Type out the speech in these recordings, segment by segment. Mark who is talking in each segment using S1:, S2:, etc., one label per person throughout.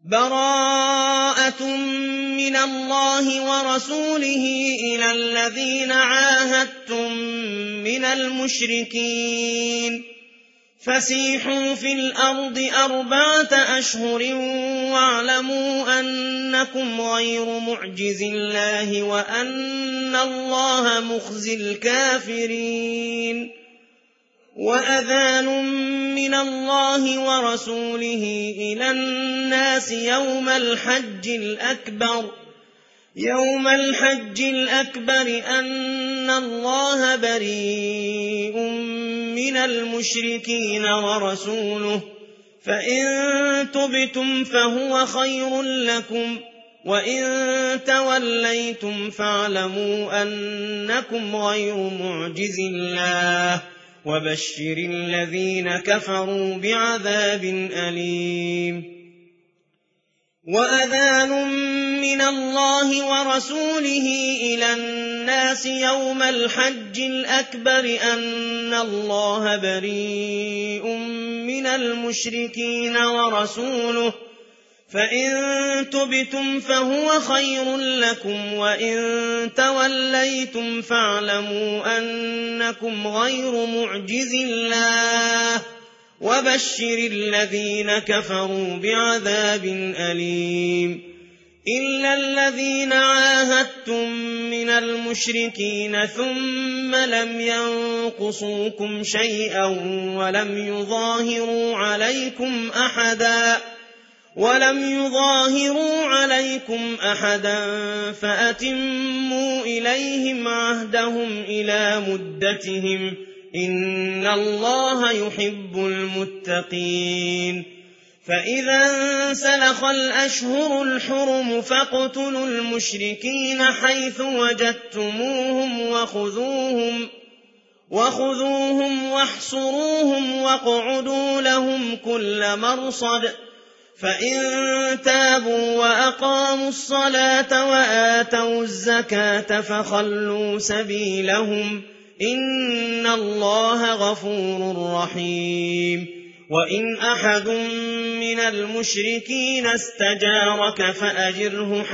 S1: براءة من الله ورسوله إلى الذين عاهدتم من المشركين فسيحوا في الأرض 4 أشهر واعلموا أنكم غير معجز الله وأن الله مخزي الكافرين وأذان من الله ورسوله إلى الناس يوم الحج الأكبر أن الله بريء من المشركين ورسوله فإن تبتم فهو خير لكم وإن توليتم فاعلموا أنكم غير معجز الله وبشر الذين كفروا بعذاب أليم وأذان من الله ورسوله إلى الناس يوم الحج الأكبر أن الله بريء من المشركين ورسوله فإن تبتم فهو خير لكم وإن توليتم فاعلموا أنكم غير معجز الله وبشر الذين كفروا بعذاب أليم إلا الذين عاهدتم من المشركين ثم لم ينقصوكم شيئا ولم يظاهروا عليكم أحدا فأتموا إليهم عهدهم إلى مدتهم إن الله يحب المتقين فإذا انسلخ الأشهر الحرم فاقتلوا المشركين حيث وجدتموهم وخذوهم واحصروهم واقعدوا لهم كل مرصد فإن تابوا وأقاموا الصلاة وآتوا الزكاة فخلوا سبيلهم إن الله غفور رحيم وإن أحد من المشركين استجارك فأجره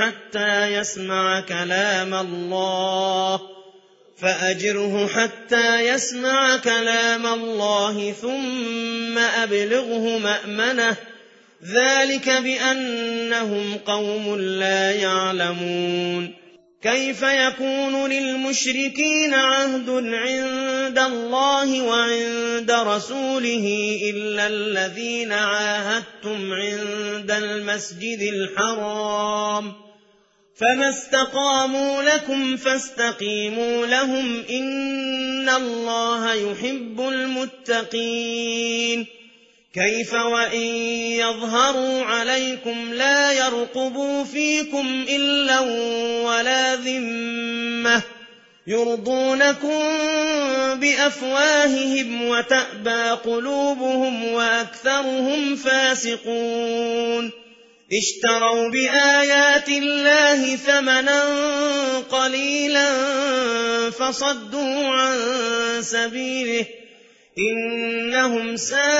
S1: حتى يسمع كلام الله ثم أبلغه مأمنه ذلك بأنهم قوم لا يعلمون كيف يكون للمشركين عهد عند الله وعند رسوله إلا الذين عاهدتم عند المسجد الحرام فما استقاموا لكم فاستقيموا لهم إن الله يحب المتقين كيف وإن يظهروا عليكم لا يرقبوا فيكم إلا ولا ذمة يرضونكم بأفواههم وتأبى قلوبهم وأكثرهم فاسقون اشتروا بآيات الله ثمنا قليلا فصدوا عن سبيله إنهم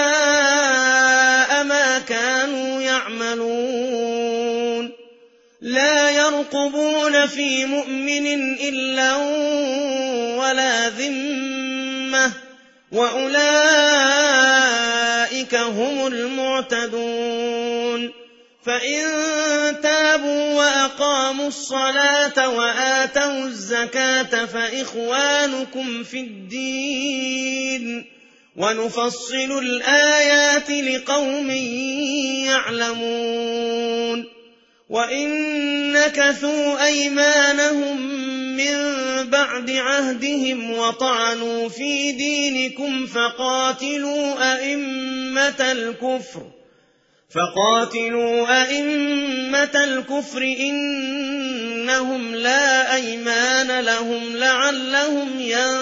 S1: ساء ما كانوا يعملون لا يرقبون في مؤمن إلا ولا ذمة وأولئك هم المعتدون فإن تابوا وأقاموا الصلاة وآتوا الزكاة فإخوانكم في الدين ونفصل الآيات لقوم يعلمون وإن نكثوا أيمانهم من بعد عهدهم وطعنوا في دينكم فقاتلوا أئمة الكفر إنهم لا أيمان لهم لعلهم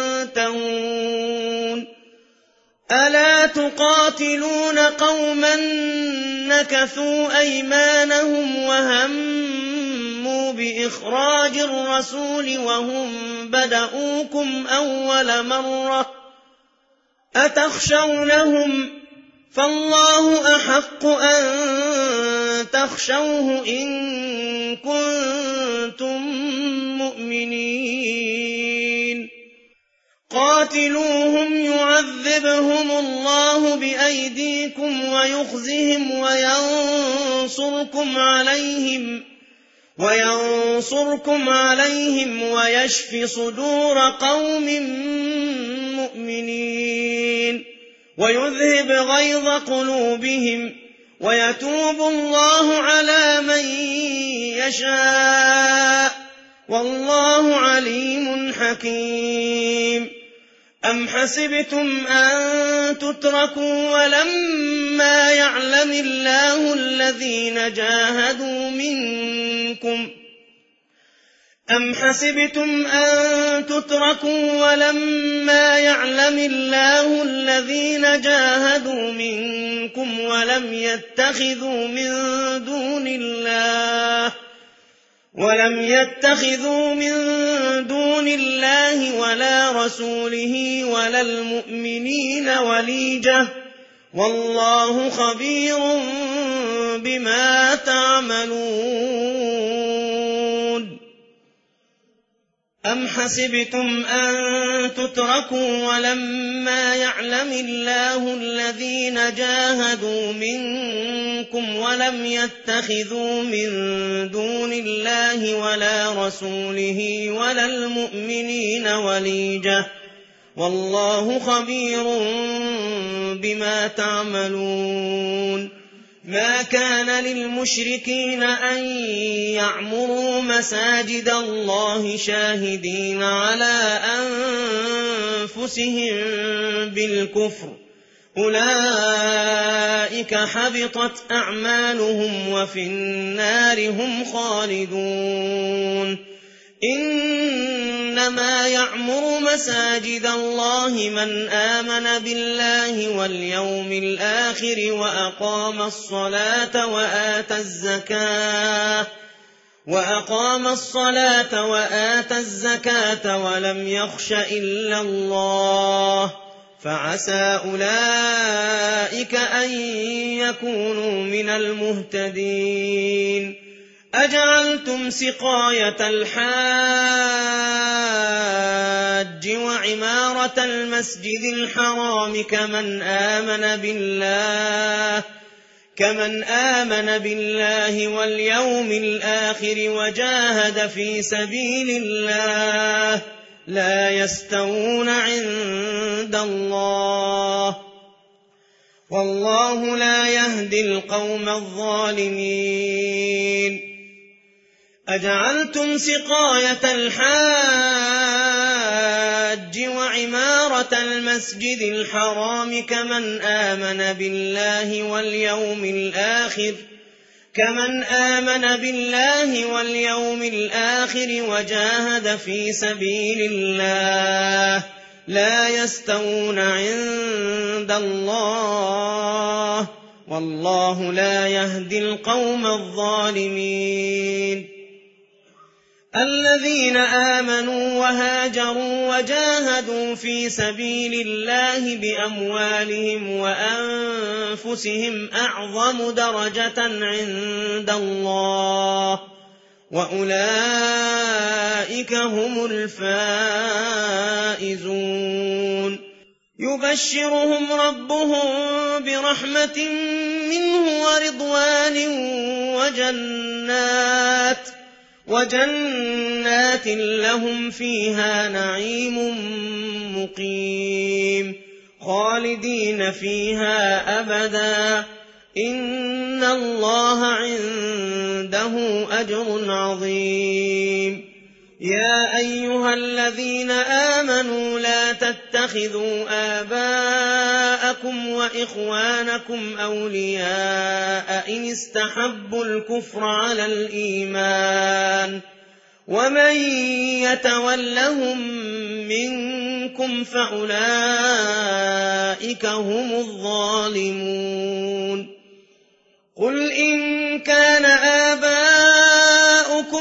S1: ينتهون ألا تقاتلون قوما نكثوا أيمانهم وهموا بإخراج الرسول وهم بدؤوكم أول مرة أتخشونهم فالله أحق أن تخشوه إن كنتم مؤمنين قاتلوهم يعذبهم الله بأيديكم ويخزهم وينصركم عليهم ويشف صدور قوم مؤمنين ويذهب غيظ قلوبهم ويتوب الله على من يشاء والله عليم حكيم أم حسبتم أن تتركوا ولما يعلم الله الذين جاهدوا منكم ولم يتخذوا من دون الله ولا رسوله ولا المؤمنين وليجة والله خبير بما تعملون أم حسبتم أن تتركوا ولما يعلم الله الذين جاهدوا منكم ولم يتخذوا من دون الله ولا رسوله ولا المؤمنين وليجة والله خبير بما تعملون ما كان للمشركين أن يعمروا مساجد الله شاهدين على أنفسهم بالكفر أولئك حبطت أعمالهم وفي النار هم خالدون إنما يعمر مساجد الله من آمن بالله واليوم الآخر وأقام الصلاة وآتى الزكاة ولم يخش إلا الله فعسى أولئك أن يكونوا من المهتدين أجعلتم سقاية الحاج وعمارة المسجد الحرام كمن آمن بالله واليوم الآخر وجاهد في سبيل الله لا يستوون عند الله والله لا يهدي القوم الظالمين أجعلتم سقاية الحاج وعمارة المسجد الحرام كمن آمن بالله واليوم الآخر وجاهد في سبيل الله لا يستوون عند الله والله لا يهدي القوم الظالمين الذين آمنوا وهاجروا وجاهدوا في سبيل الله بأموالهم وأنفسهم أعظم درجة عند الله وأولئك هم الفائزون يبشرهم ربهم برحمة منه ورضوان وجنات لهم فيها نعيم مقيم خالدين فيها أبدا إن الله عنده أجر عظيم يا أيها الذين آمنوا لا تتخذوا آباءكم وإخوانكم أولياء إن استحبوا الكفر على الإيمان ومن يتولهم منكم فأولئك هم الظالمون قل إن كان آباؤكم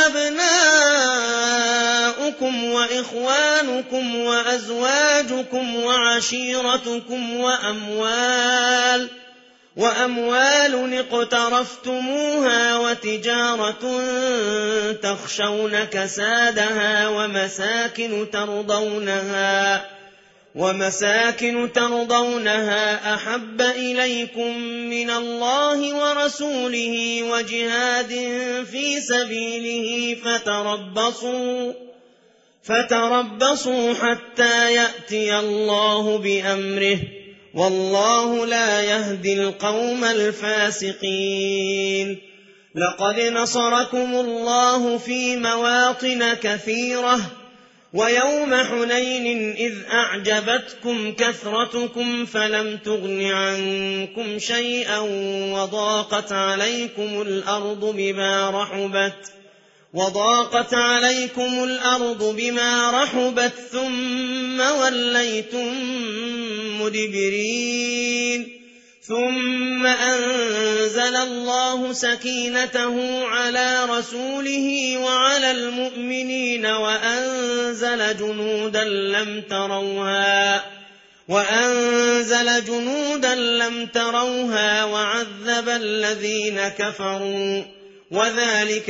S1: وأبناؤكم وإخوانكم وأزواجكم وعشيرتكم وأموال اقترفتموها وتجارة تخشون كسادها ومساكن ترضونها أحب إليكم من الله ورسوله وجهاد في سبيله فتربصوا حتى يأتي الله بأمره والله لا يهدي القوم الفاسقين. لقد نصركم الله في مواطن كثيرة ويوم حنين إذ أعجبتكم كثرتكم فلم تغن عنكم شيئا وضاقت عليكم الأرض بما رحبت ثم وليتم مدبرين. ثم أنزل الله سكينته على رسوله وعلى المؤمنين وأنزل جنودا لم تروها وعذب الذين كفروا وذلك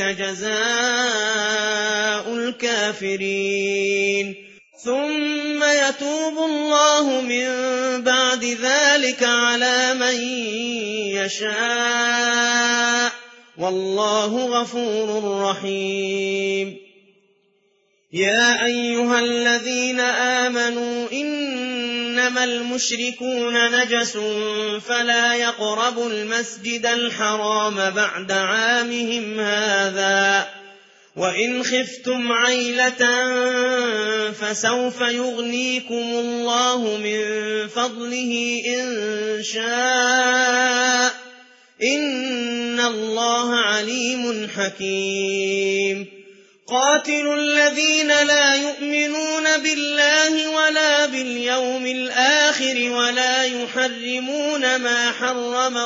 S1: جزاء الكافرين. ثم يتوب الله من بعد ذلك على من يشاء والله غفور رحيم. يا أيها الذين آمنوا إنما المشركون نجس فلا يقربوا المسجد الحرام بعد عامهم هذا وإن خفتم عيلة فسوف يغنيكم الله من فضله إن شاء إن الله عليم حكيم. قاتلوا الذين لا يؤمنون بالله ولا باليوم الآخر ولا يحرمون ما حرم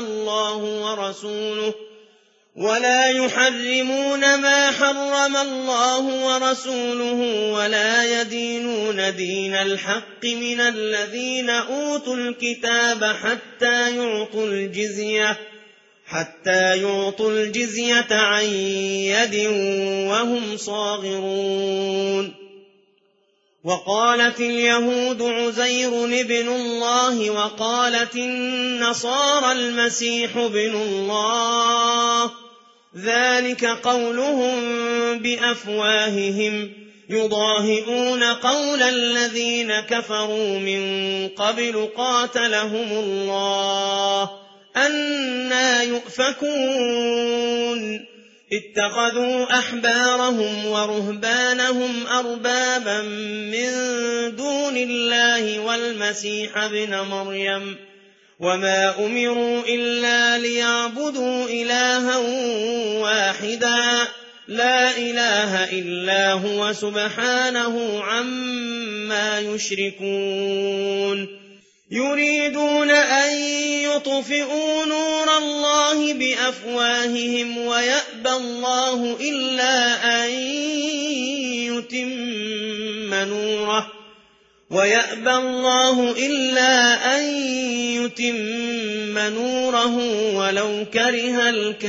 S1: الله ورسوله ولا يدينون دين الحق من الذين أوتوا الكتاب حتى يعطوا الجزية عن يد وهم صاغرون. وقالت اليهود عزير ابن الله وقالت النصارى المسيح ابن الله ذلك قولهم بأفواههم يضاهئون قول الذين كفروا من قبل قاتلهم الله أنى يؤفكون. اتخذوا أحبارهم ورهبانهم أربابا من دون الله والمسيح ابن مريم وما أمروا إلا ليعبدوا إلها واحدا لا إله إلا هو سبحانه عما يشركون. يريدون أن يطفئوا نور الله بأفواههم ويأبى الله إلا أن يتم نوره ولو كره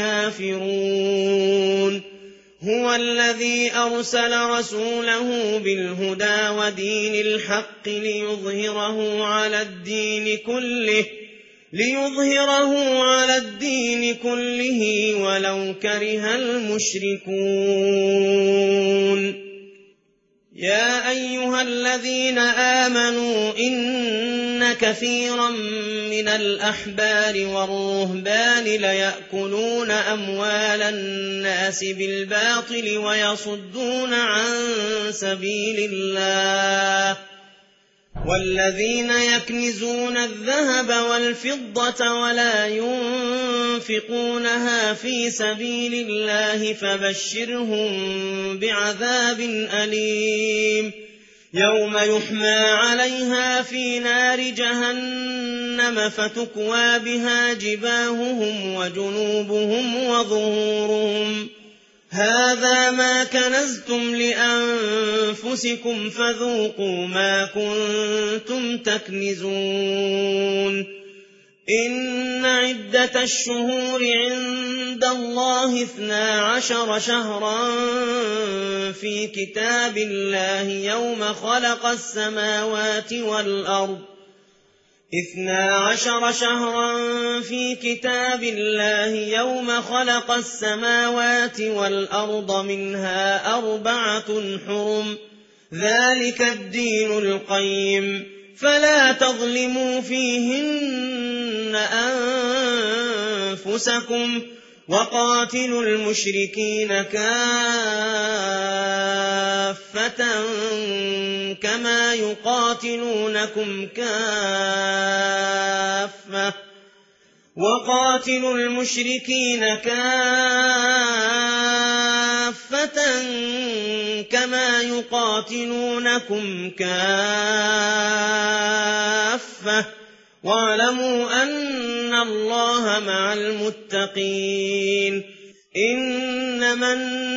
S1: الكافرون. هو الذي أرسل رسوله بالهدى ودين الحق ليظهره على الدين كله ولو كره المشركون. يا أيها الذين آمنوا إن كثيرا من الأحبار والرهبان ليأكلون أموال الناس بالباطل ويصدون عن سبيل الله والذين يكنزون الذهب والفضة ولا ينفقونها في سبيل الله فبشرهم بعذاب أليم يوم يحمى عليها في نار جهنم فتكوى بها جباههم وجنوبهم وظهورهم هذا ما كنزتم لأنفسكم فذوقوا ما كنتم تكنزون إن عدة الشهور عند الله 12 شهرا في كتاب الله يوم خلق السماوات والأرض 12 شهرا في كتاب الله يوم خلق السماوات والأرض منها 4 حرم ذلك الدين القيم فلا تظلموا فيهن أنفسكم وقاتلوا المشركين كافة كما يقاتلونكم كافة واعلموا أن الله مع المتقين إنما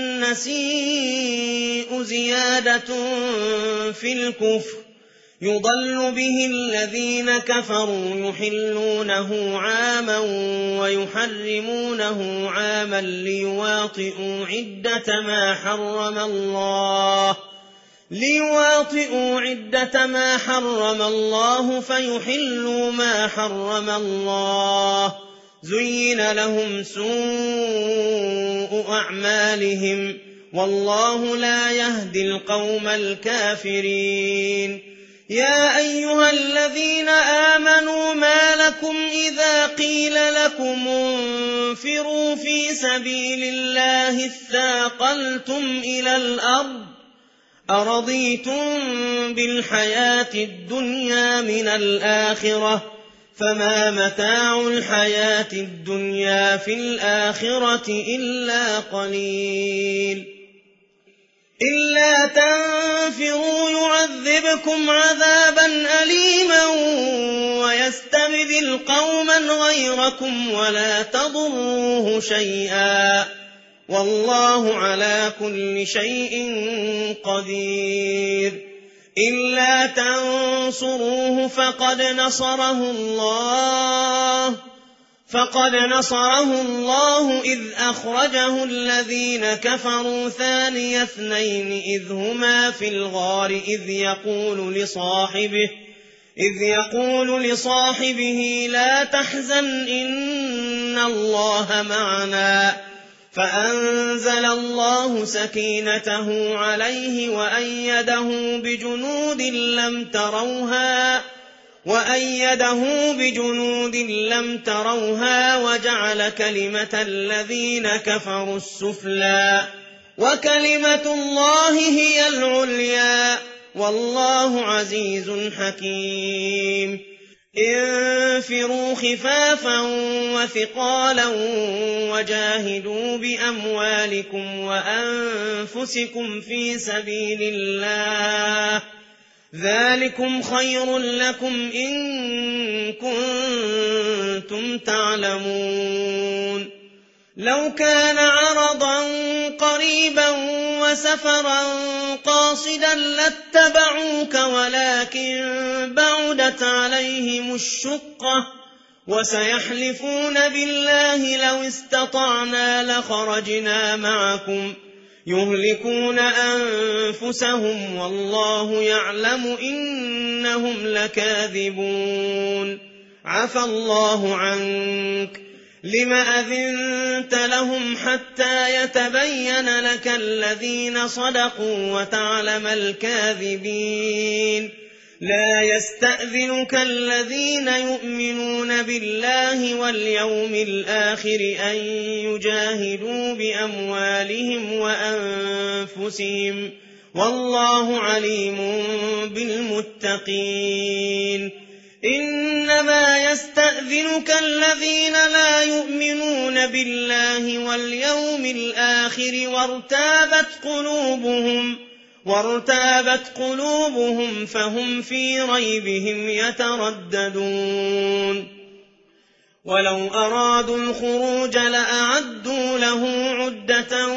S1: النسيء زيادة في الكفر يضل به الذين كفروا يحلونه عاما ويحرمونه عاما ليواطئوا عدة ما حرم الله فيحلوا ما حرم الله زين لهم سوء أعمالهم والله لا يهدي القوم الكافرين يا أيها الذين آمنوا ما لكم إذا قيل لكم انفروا في سبيل الله اثاقلتم إلى الأرض أرضيتم بالحياة الدنيا من الآخرة فما متاع الحياة الدنيا في الآخرة إلا قليل إلا تنفروا يعذبكم عذابا أليما ويستبدل قوما غيركم ولا تضروه شيئا والله على كل شيء قدير إلا تنصروه فقد نصره الله إذ أخرجه الذين كفروا ثاني اثنين إذ هما في الغار إذ يقول لصاحبه لا تحزن إن الله معنا فأنزل الله سكينته عليه وأيده بجنود لم تروها وجعل كلمة الذين كفروا السفلى وكلمة الله هي العليا والله عزيز حكيم انفروا خفافا وثقالا وجاهدوا بأموالكم وأنفسكم في سبيل الله ذلكم خير لكم إن كنتم تعلمون لو كان عرضا قريبا وسفرا قاصدا لاتبعوك ولكن بعدت عليهم الشقة وسيحلفون بالله لو استطعنا لخرجنا معكم يهلكون أنفسهم والله يعلم إنهم لكاذبون عفى الله عنك لم أذنت لهم حتى يتبين لك الذين صدقوا وتعلم الكاذبين لا يستأذنك الذين يؤمنون بالله واليوم الآخر أن يجاهدوا بأموالهم وأنفسهم والله عليم بالمتقين إنما يستأذنك الذين لا يؤمنون بالله واليوم الآخر وارتابت قلوبهم فهم في ريبهم يترددون ولو أرادوا الخروج لأعدوا له عدة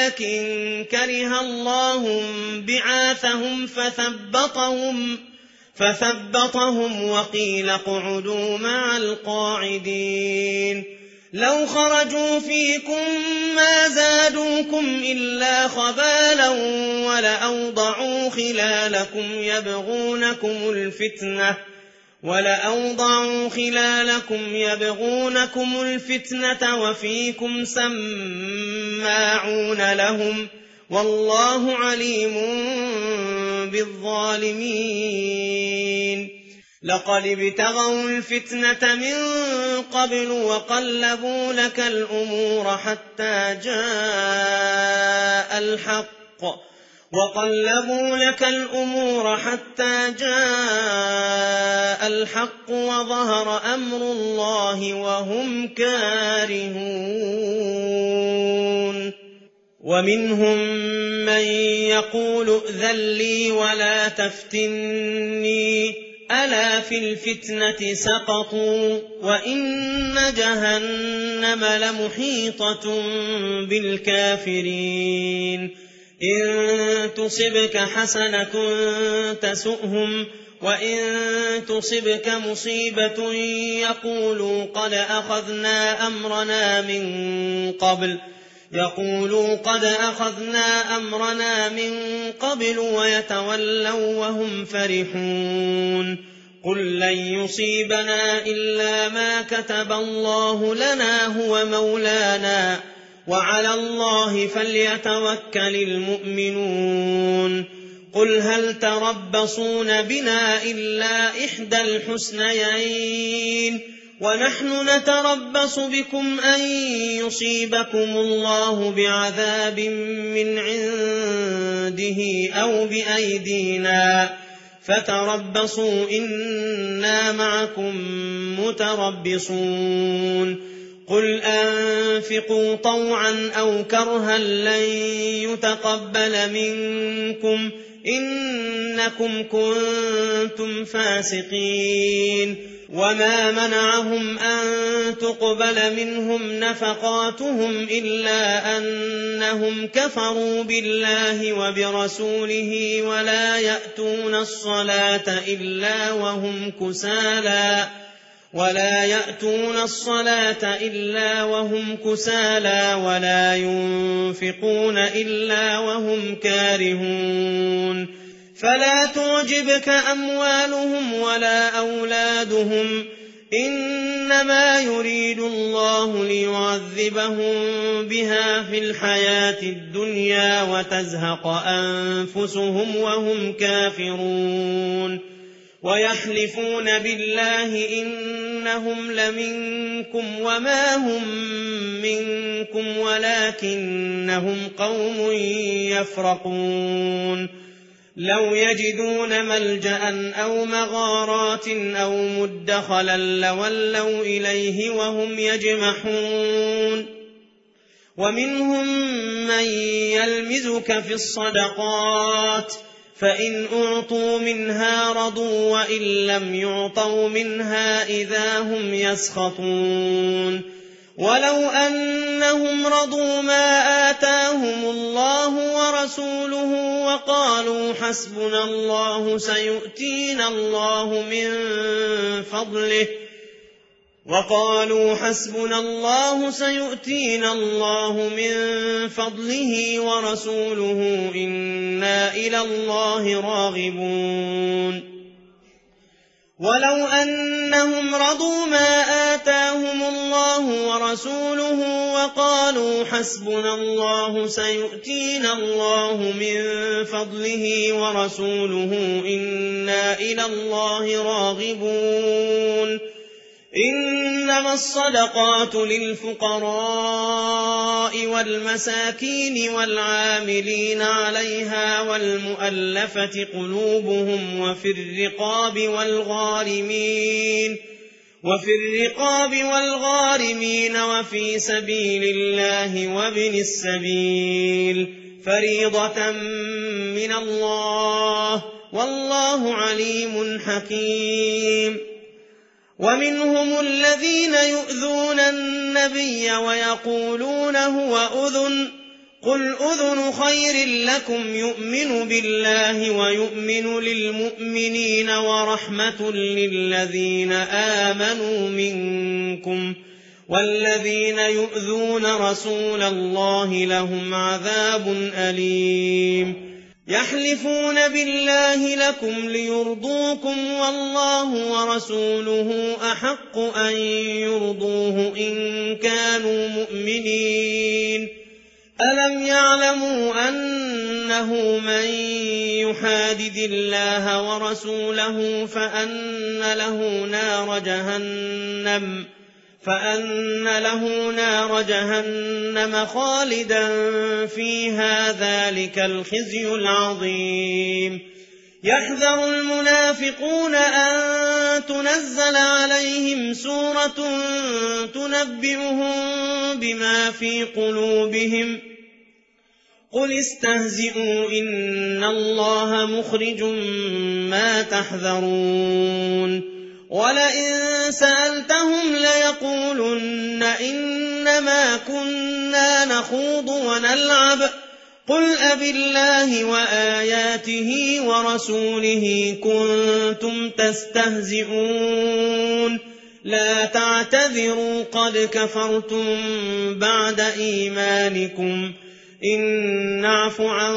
S1: ولكن كره الله بعاثهم فثبطهم وقيل اقعدوا مع القاعدين لو خرجوا فيكم ما زادوكم إلا خبالا ولأوضعوا خلالكم يبغونكم الفتنة وفيكم سماعون لهم والله عليم بالظالمين لقد ابتغوا الفتنة من قبل وقلبوا لك الأمور حتى جاء الحق وظهر أمر الله وهم كارهون ومنهم من يقول ائذن لي ولا تفتني ألا في الفتنة سقطوا وإن جهنم لمحيطة بالكافرين إن تصبك حسنة تسؤهم وإن تصبك مصيبة يقولوا قد أخذنا أمرنا من قبل ويتولوا وهم فرحون قل لن يصيبنا إلا ما كتب الله لنا هو مولانا وعلى الله فليتوكل المؤمنون قل هل تربصون بنا إلا إحدى الحسنيين ونحن نتربص بكم أن يصيبكم الله بعذاب من عنده أو بأيدينا فتربصوا إنا معكم متربصون قل أنفقوا طوعا أو كرها لن يتقبل منكم إنكم كنتم فاسقين وما منعهم أن تقبل منهم نفقاتهم إلا أنهم كفروا بالله وبرسوله ولا يأتون الصلاة إلا وهم كسالى ولا ينفقون إلا وهم كارهون فلا تعجبك أموالهم ولا أولادهم إنما يريد الله ليعذبهم بها في الحياة الدنيا وتزهق أنفسهم وهم كافرون ويحلفون بالله إنهم لمنكم وما هم منكم ولكنهم قوم يفرقون لو يجدون ملجأ أو مغارات أو مدخلا لولوا إليه وهم يجمحون ومنهم من يلمزك في الصدقات فإن أعطوا منها رضوا وإن لم يعطوا منها إذا هم يسخطون ولو أنهم رضوا ما آتاهم الله ورسوله وقالوا حسبنا الله سيؤتينا الله من فضله ورسوله إنا إلى الله راغبون ولو أنهم رضوا ما آتاهم الله ورسوله وقالوا حسبنا الله سيؤتينا الله من فضله ورسوله إنا إلى الله راغبون إنما الصدقات للفقراء والمساكين والعاملين عليها والمؤلفة قلوبهم وفي الرقاب والغارمين وفي سبيل الله وابن السبيل فريضة من الله والله عليم حكيم ومنهم الذين يؤذون النبي ويقولون هو أذن قل أذن خير لكم يؤمن بالله ويؤمن للمؤمنين ورحمة للذين آمنوا منكم والذين يؤذون رسول الله لهم عذاب أليم يحلفون بالله لكم ليرضوكم والله ورسوله أحق أن يرضوه إن كانوا مؤمنين ألم يعلموا أنه من يحادد الله ورسوله فأن له نار جهنم خالدا فيها ذلك الخزي العظيم يحذر المنافقون أن تنزل عليهم سورة تنبئهم بما في قلوبهم قل استهزئوا إن الله مخرج ما تحذرون ولئن سألتهم ليقولن إنما كنا نخوض ونلعب قل أبالله وآياته ورسوله كنتم تستهزئون لا تعتذروا قد كفرتم بعد إيمانكم إن نعف عن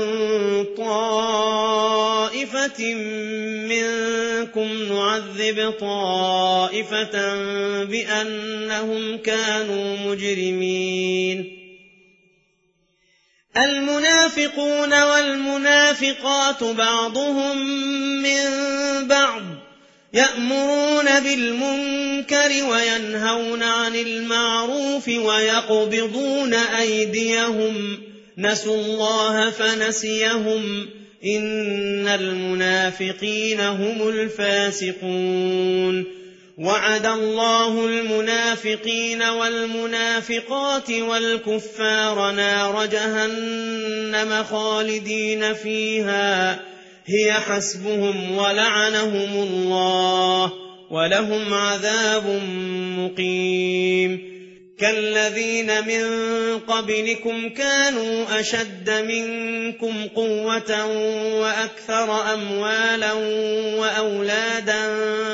S1: طائفة منكم نعذب طائفة بأنهم كانوا مجرمين المنافقون والمنافقات بعضهم من بعض يأمرون بالمنكر وينهون عن المعروف ويقبضون أيديهم نسوا الله فنسيهم إن المنافقين هم الفاسقون وعد الله المنافقين والمنافقات والكفار نار جهنم خالدين فيها هي حسبهم ولعنهم الله ولهم عذاب مقيم كالذين من قبلكم كانوا أشد منكم قوة وأكثر أموالا وأولادا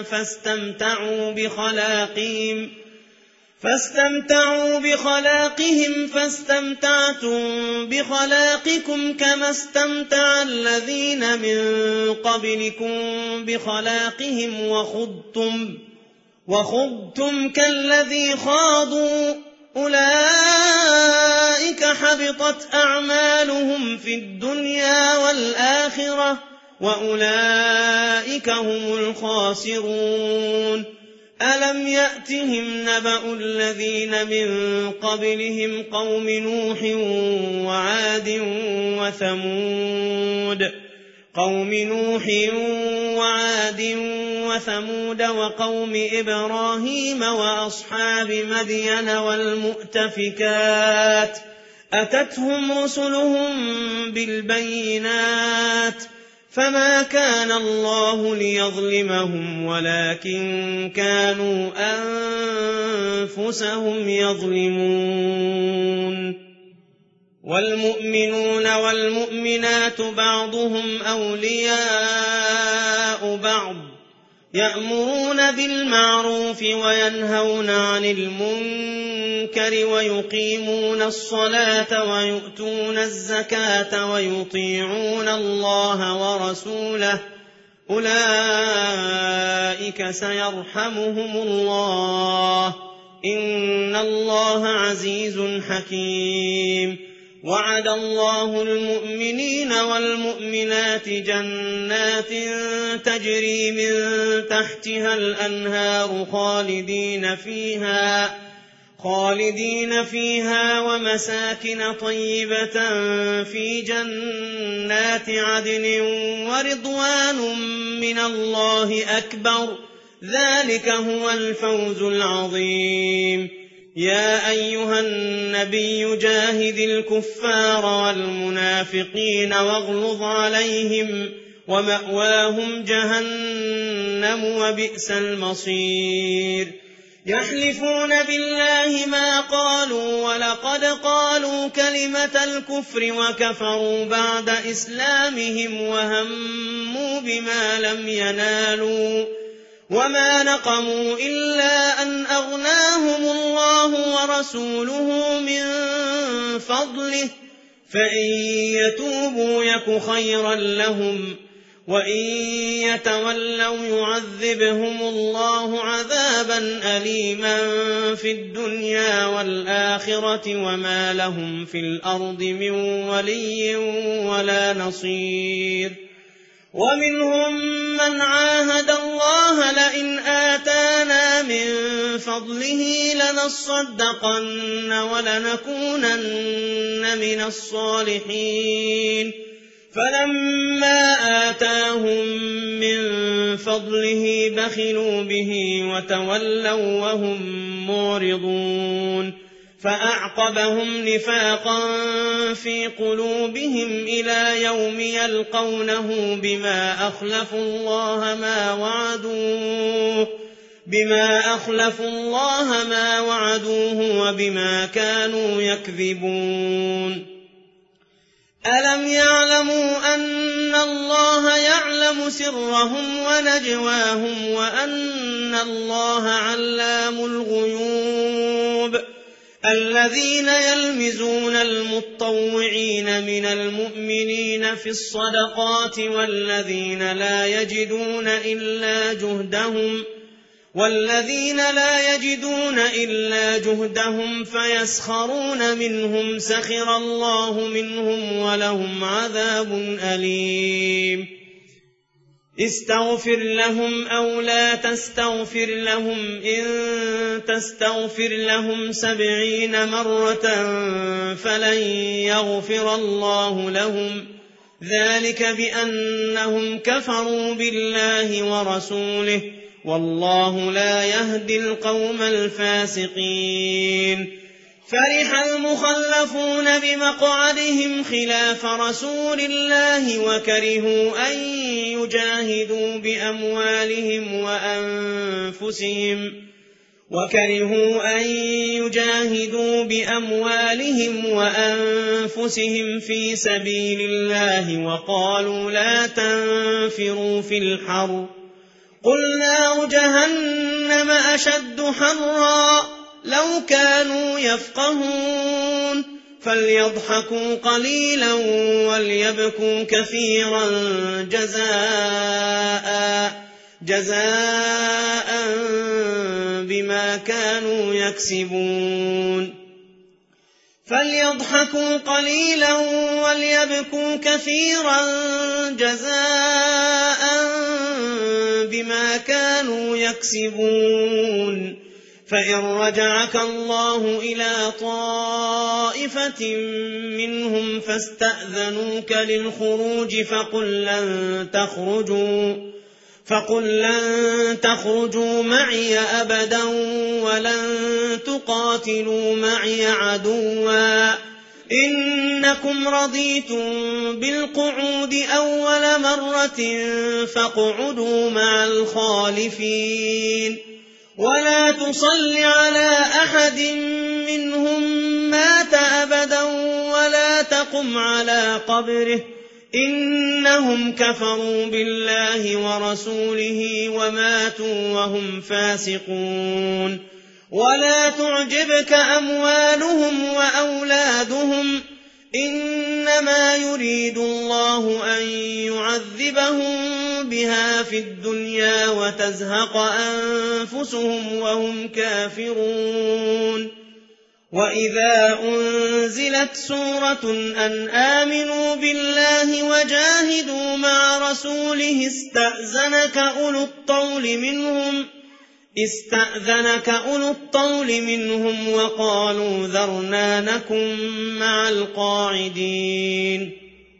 S1: فاستمتعوا بخلاقهم فاستمتعتم بخلاقكم كما استمتع الذين من قبلكم بخلاقهم وخضتم كالذي خاضوا أولئك حبطت أعمالهم في الدنيا والآخرة وأولئك هم الخاسرون ألم يأتهم نبأ الذين من قبلهم قوم نوح وعاد وثمود وقوم إبراهيم وأصحاب مدين والمؤتفكات أتتهم رسلهم بالبينات فما كان الله ليظلمهم ولكن كانوا أنفسهم يظلمون والمؤمنون والمؤمنات بعضهم أولياء بعض يأمرون بالمعروف وينهون عن المنكر ويقيمون الصلاة ويؤتون الزكاة ويطيعون الله ورسوله أولئك سيرحمهم الله إن الله عزيز حكيم وعد الله المؤمنين والمؤمنات جنات تجري من تحتها الأنهار خالدين فيها ومساكن طيبة في جنات عدن ورضوان من الله أكبر ذلك هو الفوز العظيم يا أيها النبي جاهد الكفار والمنافقين واغلظ عليهم ومأواهم جهنم وبئس المصير يحلفون بالله ما قالوا ولقد قالوا كلمة الكفر وكفروا بعد إسلامهم وهموا بما لم ينالوا وما نقموا إلا أن أغناهم الله ورسوله من فضله فإن يتوبوا يك خيرا لهم وإن يتولوا يعذبهم الله عذابا أليما في الدنيا والآخرة وما لهم في الأرض من ولي ولا نصير ومنهم من عاهد الله لئن آتانا من فضله لنصدقن ولنكونن من الصالحين فلما آتاهم من فضله بخلوا به وتولوا وهم معرضون فأعقبهم نفاقا في قلوبهم إلى يوم يلقونه بما أخلفوا الله ما وعدوه وبما كانوا يكذبون ألم يعلموا أن الله يعلم سرهم ونجواهم وأن الله علام الغيوب الذين يلمزون المطوعين من المؤمنين في الصدقات والذين لا يجدون إلا جهدهم فيسخرون منهم سخر الله منهم ولهم عذاب أليم استغفر لهم أو لا تستغفر لهم إن تستغفر لهم 70 مرة فلن يغفر الله لهم ذلك بأنهم كفروا بالله ورسوله والله لا يهدي القوم الفاسقين فرح المخلفون بمقعدهم خلاف رسول الله وكرهوا أن يجاهدوا بأموالهم وأنفسهم في سبيل الله وقالوا لا تنفروا في الحر قل نار جهنم أشد حرا لو كانوا يفقهون فليضحكوا قليلا وليبكوا كثيرا جزاء بما كانوا يكسبون فليضحكوا قليلا وليبكوا كثيرا جزاء بما كانوا يكسبون فإن رجعك الله إلى طائفة منهم فاستأذنوك للخروج فقل لن تخرجوا معي أبدا ولن تقاتلوا معي عدوا إنكم رضيتم بالقعود أول مرة فاقعدوا مع الخالفين ولا تصل على أحد منهم مات أبدا ولا تقم على قبره إنهم كفروا بالله ورسوله وماتوا وهم فاسقون ولا تعجبك أموالهم وأولادهم إنما يريد الله أن يعذبهم بها في الدنيا وتزهق أنفسهم وهم كافرون وإذا أنزلت سورة أن آمنوا بالله وجاهدوا مع رسوله استأذنك أولو الطول منهم وقالوا ذرنا نكن مع القاعدين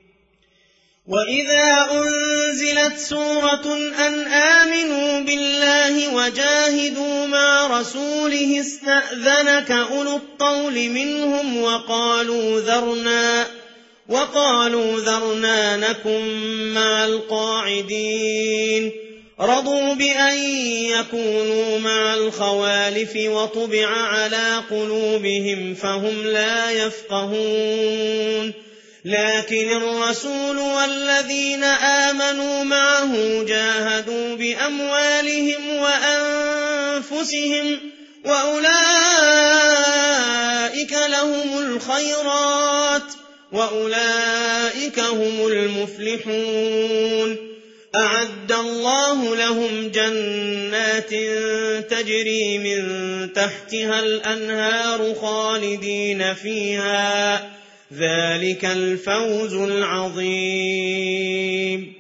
S1: وإذا أنزلت سورة أن آمنوا بالله وجاهدوا مع رسوله استأذنك أولو الطول منهم وقالوا ذرنا نكن مع القاعدين رضوا بأن يكونوا مع الخوالف وطبع على قلوبهم فهم لا يفقهون لكن الرسول والذين آمنوا معه جاهدوا بأموالهم وأنفسهم وأولئك لهم الخيرات وأولئك هم المفلحون أعد الله لهم جنات تجري من تحتها الأنهار خالدين فيها ذلك الفوز العظيم.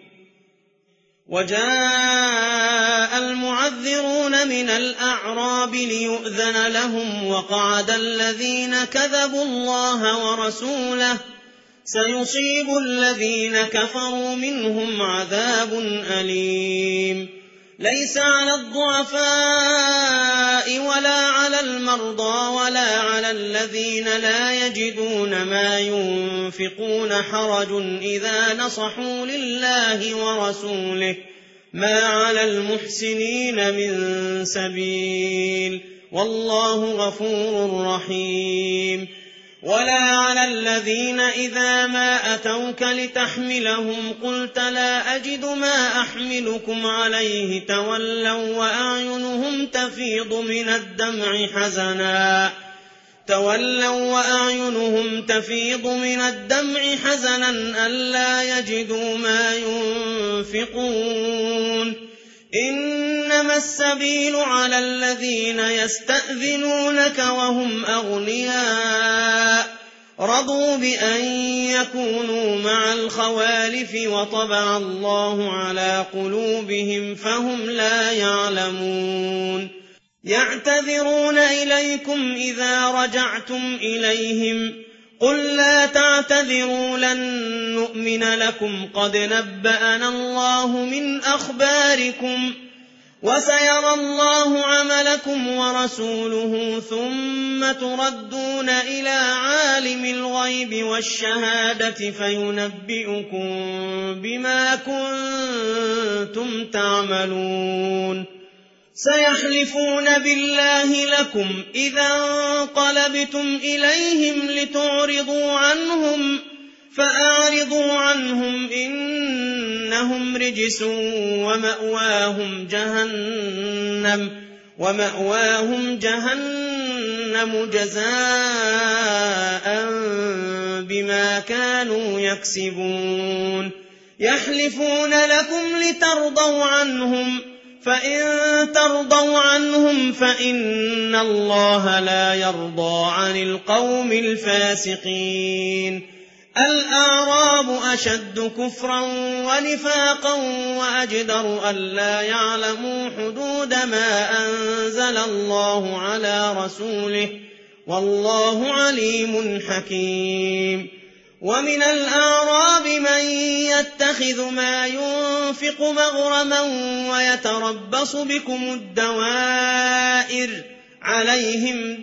S1: وجاء المعذرون من الأعراب ليؤذن لهم وقعد الذين كذبوا الله ورسوله سيصيب الذين كفروا منهم عذاب أليم. ليس على الضعفاء ولا على المرضى ولا على الذين لا يجدون ما ينفقون حرج إذا نصحوا لله ورسوله ما على المحسنين من سبيل والله غفور رحيم. ولا على الذين إذا ما أتوك لتحملهم قلت لا أجد ما أحملكم عليه تولوا وأعينهم تفيض من الدمع حزنا ألا يجدوا ما ينفقون. إنما السبيل على الذين يستأذنونك وهم أغنياء رضوا بأن يكونوا مع الخوالف وطبع الله على قلوبهم فهم لا يعلمون. يعتذرون إليكم إذا رجعتم إليهم قل لا تعتذروا لن نؤمن لكم قد نبأنا الله من أخباركم وسيرى الله عملكم ورسوله ثم تردون إلى عالم الغيب والشهادة فينبئكم بما كنتم تعملون. سيحلفون بالله لكم إذا انقلبتم إليهم لتعرضوا عنهم فأعرضوا عنهم إنهم رجس ومأواهم جهنم جزاء بما كانوا يكسبون. يحلفون لكم لترضوا عنهم فإن ترضوا عنهم فإن الله لا يرضى عن القوم الفاسقين. الأعراب أشد كفرا ونفاقا وأجدر ألا يعلموا حدود ما أنزل الله على رسوله والله عليم حكيم. ومن الأعراب من يتخذ ما ينفق مغرما ويتربص بكم الدوائر عليهم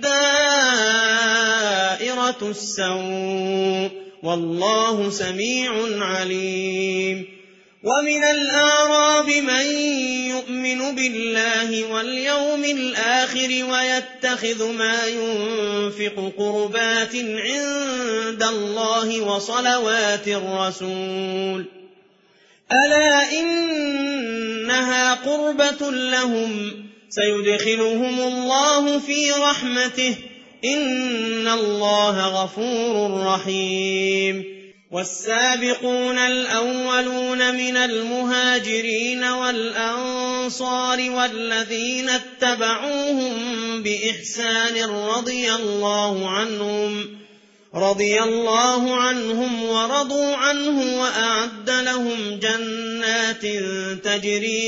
S1: دائرة السوء والله سميع عليم. ومن الأعراب من يؤمن بالله واليوم الآخر ويتخذ ما ينفق قربات عند الله وصلوات الرسول ألا إنها قربة لهم سيدخلهم الله في رحمته إن الله غفور رحيم. والسابقون الأولون من المهاجرين والأنصار والذين اتبعوهم بإحسان رضي الله عنهم ورضوا عنه وأعد لهم جنات تجري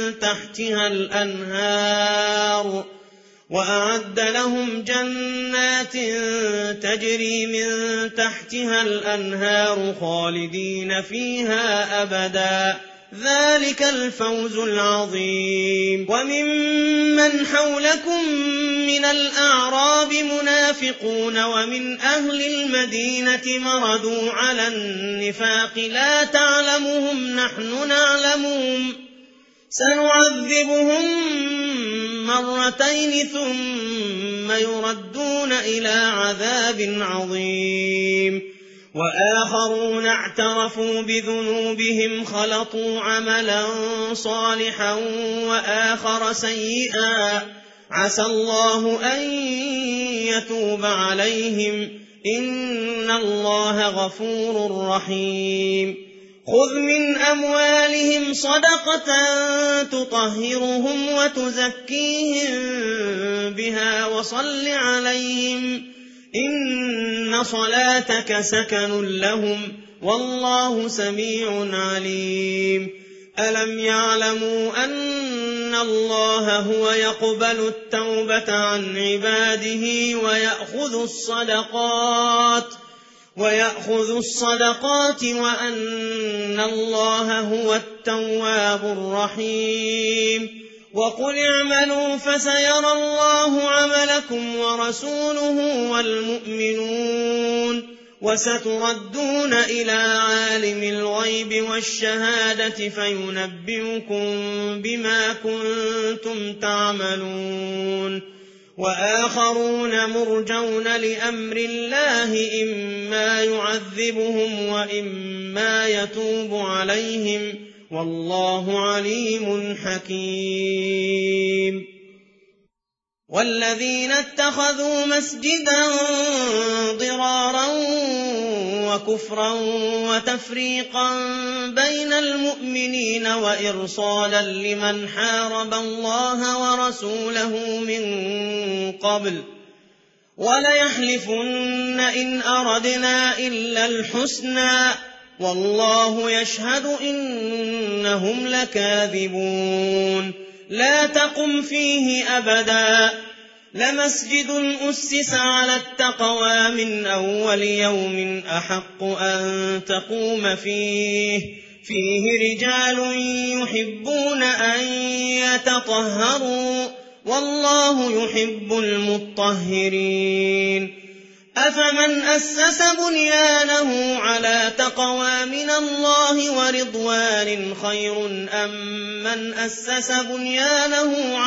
S1: من تحتها الأنهار خالدين فيها أبدا ذلك الفوز العظيم. وممن حولكم من الأعراب منافقون ومن أهل المدينة مردوا على النفاق لا تعلمهم نحن نعلمهم سنعذبهم مرتين ثم يردون إلى عذاب عظيم وآخرون اعترفوا بذنوبهم خلطوا عملا صالحا وآخر سيئا عسى الله أن يتوب عليهم إن الله غفور رحيم خذ من أموالهم صدقة تطهرهم وتزكيهم بها وصل عليهم إن صلاتك سكن لهم والله سميع عليم ألم يعلموا أن الله هو يقبل التوبة عن عباده ويأخذ الصدقات وأن الله هو التواب الرحيم وقل اعملوا فسيرى الله عملكم ورسوله والمؤمنون وستردون إلى عالم الغيب والشهادة فينبئكم بما كنتم تعملون وآخرون مرجون لأمر الله إما يعذبهم وإما يتوب عليهم والله عليم حكيم والذين اتخذوا مسجدا ضرارا وكفرا وتفريقا بين المؤمنين وإرصادا لمن حارب الله ورسوله من قبل وليحلفن إن أردنا إلا الحسنى والله يشهد إنهم لكاذبون لا تقم فيه أبدا لمسجد أسس على التقوى من أول يوم أحق أن تقوم فيه رجال يحبون أن يتطهروا والله يحب المطهرين أفمن أسس بنيانه على تقوى من الله ورضوان خير أم من أسس بنيانه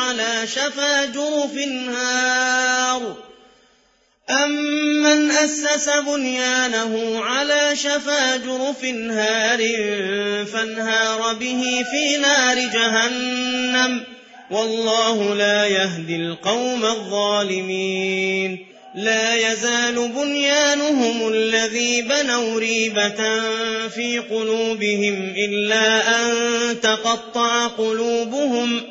S1: على شفا جرف هار فانهار به في نار جهنم والله لا يهدي القوم الظالمين لا يزال بنيانهم الذي بنوا ريبة في قلوبهم إلا أن تقطع قلوبهم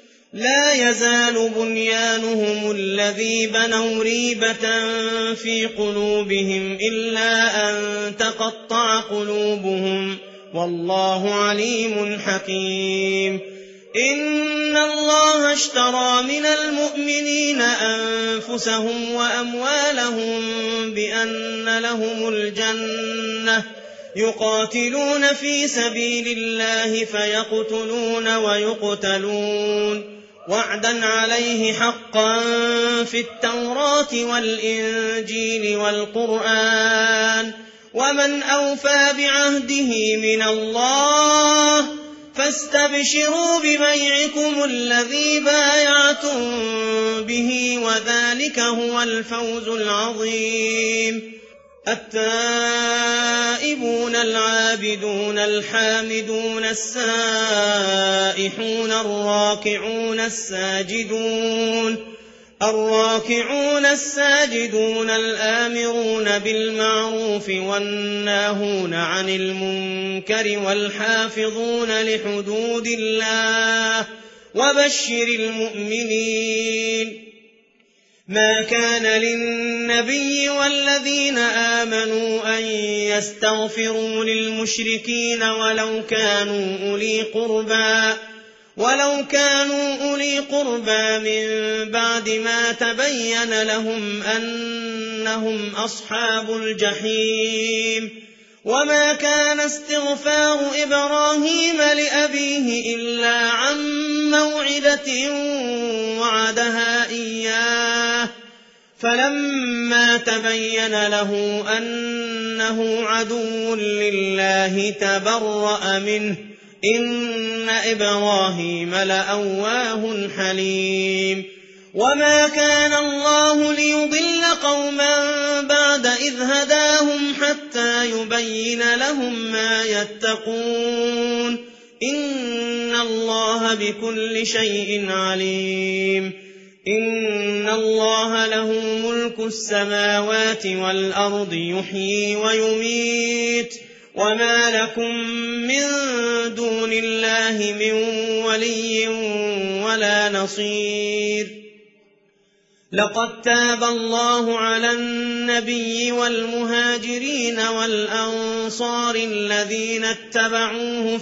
S1: والله عليم حكيم إن الله اشترى من المؤمنين أنفسهم وأموالهم بأن لهم الجنة يقاتلون في سبيل الله فيقتلون ويقتلون وعدا عليه حقا في التوراة والإنجيل والقرآن ومن أوفى بعهده من الله فاستبشروا ببيعكم الذي بايعتم به وذلك هو الفوز العظيم التائبون العابدون الحامدون السائحون الراكعون الساجدون الآمرون بالمعروف والناهون عن المنكر والحافظون لحدود الله وبشر المؤمنين ما كان للنبي والذين آمنوا أن يستغفروا للمشركين ولو كانوا أولي قربى من بعد ما تبين لهم أنهم أصحاب الجحيم وما كان استغفار إبراهيم لأبيه إلا عن موعدة وعدها إياه فلما تبين له أنه عدو لله تبرأ منه إن إبراهيم لأواه حليم وما كان الله ليضل قوما بعد إذ هداهم حتى يبين لهم ما يتقون إن الله بكل شيء عليم إن الله له ملك السماوات والأرض يحيي ويميت وما لكم من دون الله من ولي ولا نصير لقد تاب الله على النبي والمهاجرين والأنصار الذين اتبعوه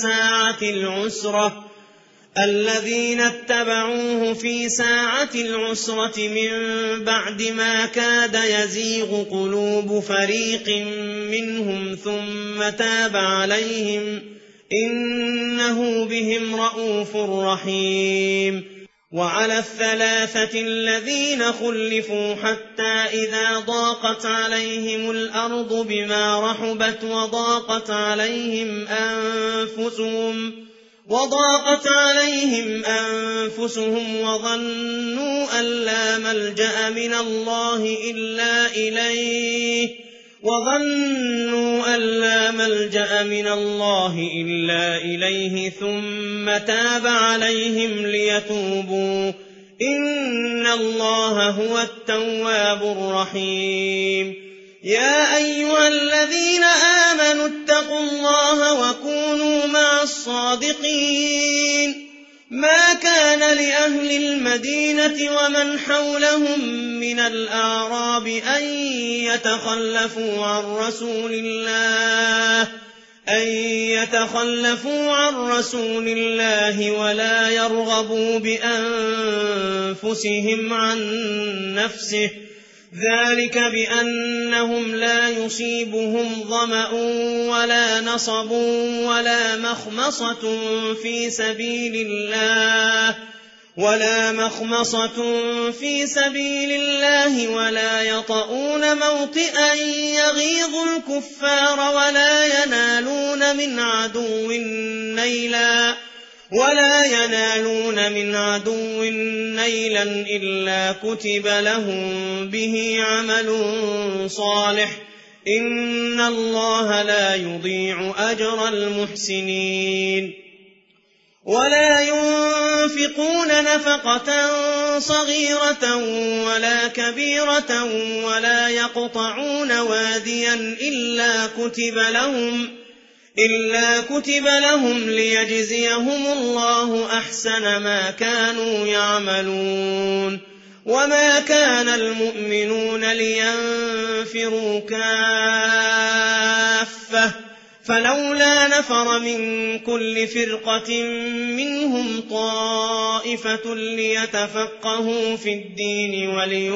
S1: في ساعة العسرة من بعد ما كاد يزيغ قلوب فريق منهم ثم تاب عليهم إنه بهم رءوف رحيم وعلى الثلاثة الذين خلفوا حتى إذا ضاقت عليهم الأرض بما رحبت وضاقت عليهم أنفسهم وظنوا أن لا ملجأ من الله إلا إليه ثم تاب عليهم ليتوبوا إن الله هو التواب الرحيم يا أيها الذين آمنوا اتقوا الله وكونوا مع الصادقين ما كان لأهل المدينة ومن حولهم من الأعراب أن يتخلفوا عن رسول الله ولا يرغبوا بأنفسهم عن نفسه ذلك بأنهم لا يصيبهم ظمأ ولا نصب ولا مخمصة في سبيل الله ولا يطؤون موطئا يغيظ الكفار ولا ينالون من عدو نيلا إلا كتب لهم به عمل صالح إن الله لا يضيع أجر المحسنين ولا ينفقون نفقة صغيرة ولا كبيرة ولا يقطعون واديا إلا كتب لهم ليجزيهم الله أحسن ما كانوا يعملون وما كان المؤمنون لينفروا كافة فلولا نفر من كل فرقة منهم طائفة ليتفقهوا في الدين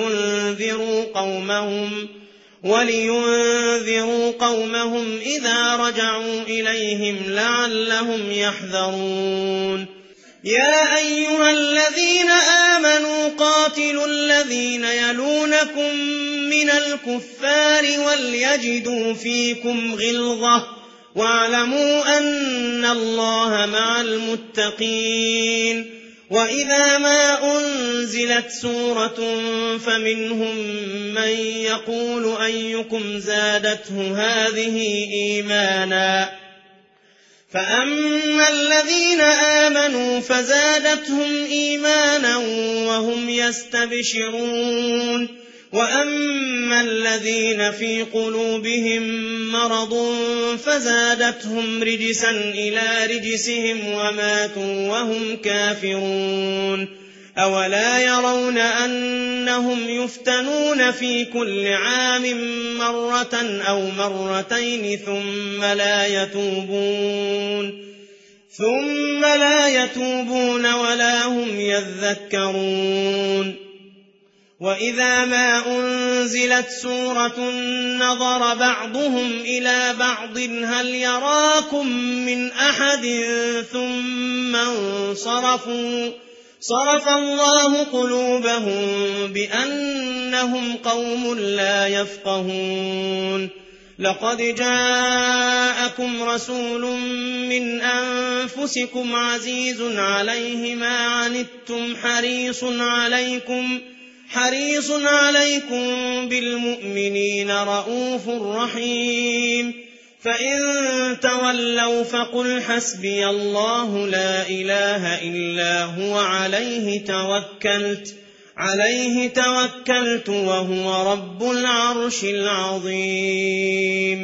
S1: ولينذروا قومهم إذا رجعوا إليهم لعلهم يحذرون يا أيها الذين آمنوا قاتلوا الذين يلونكم من الكفار وليجدوا فيكم غلظة واعلموا أن الله مع المتقين وإذا ما أنزلت سورة فمنهم من يقول أيكم زادته هذه إيمانا فأما الذين آمنوا فزادتهم إيمانا وهم يستبشرون وأما الذين في قلوبهم مرض فزادتهم رجسا إلى رجسهم وماتوا وهم كافرون أولا يرون أنهم يفتنون في كل عام مرة أو مرتين ثم لا يتوبون ولا هم يذكرون وإذا ما أنزلت سورة نظر بعضهم إلى بعض هل يراكم من أحد ثم انصرفوا صرف الله قلوبهم بأنهم قوم لا يفقهون لقد جاءكم رسول من أنفسكم عزيز عليه ما عنتم حريص عليكم بالمؤمنين رءوف رحيم. فإن تولوا فقل حسبي الله لا إله إلا هو عليه توكلت وهو رب العرش العظيم.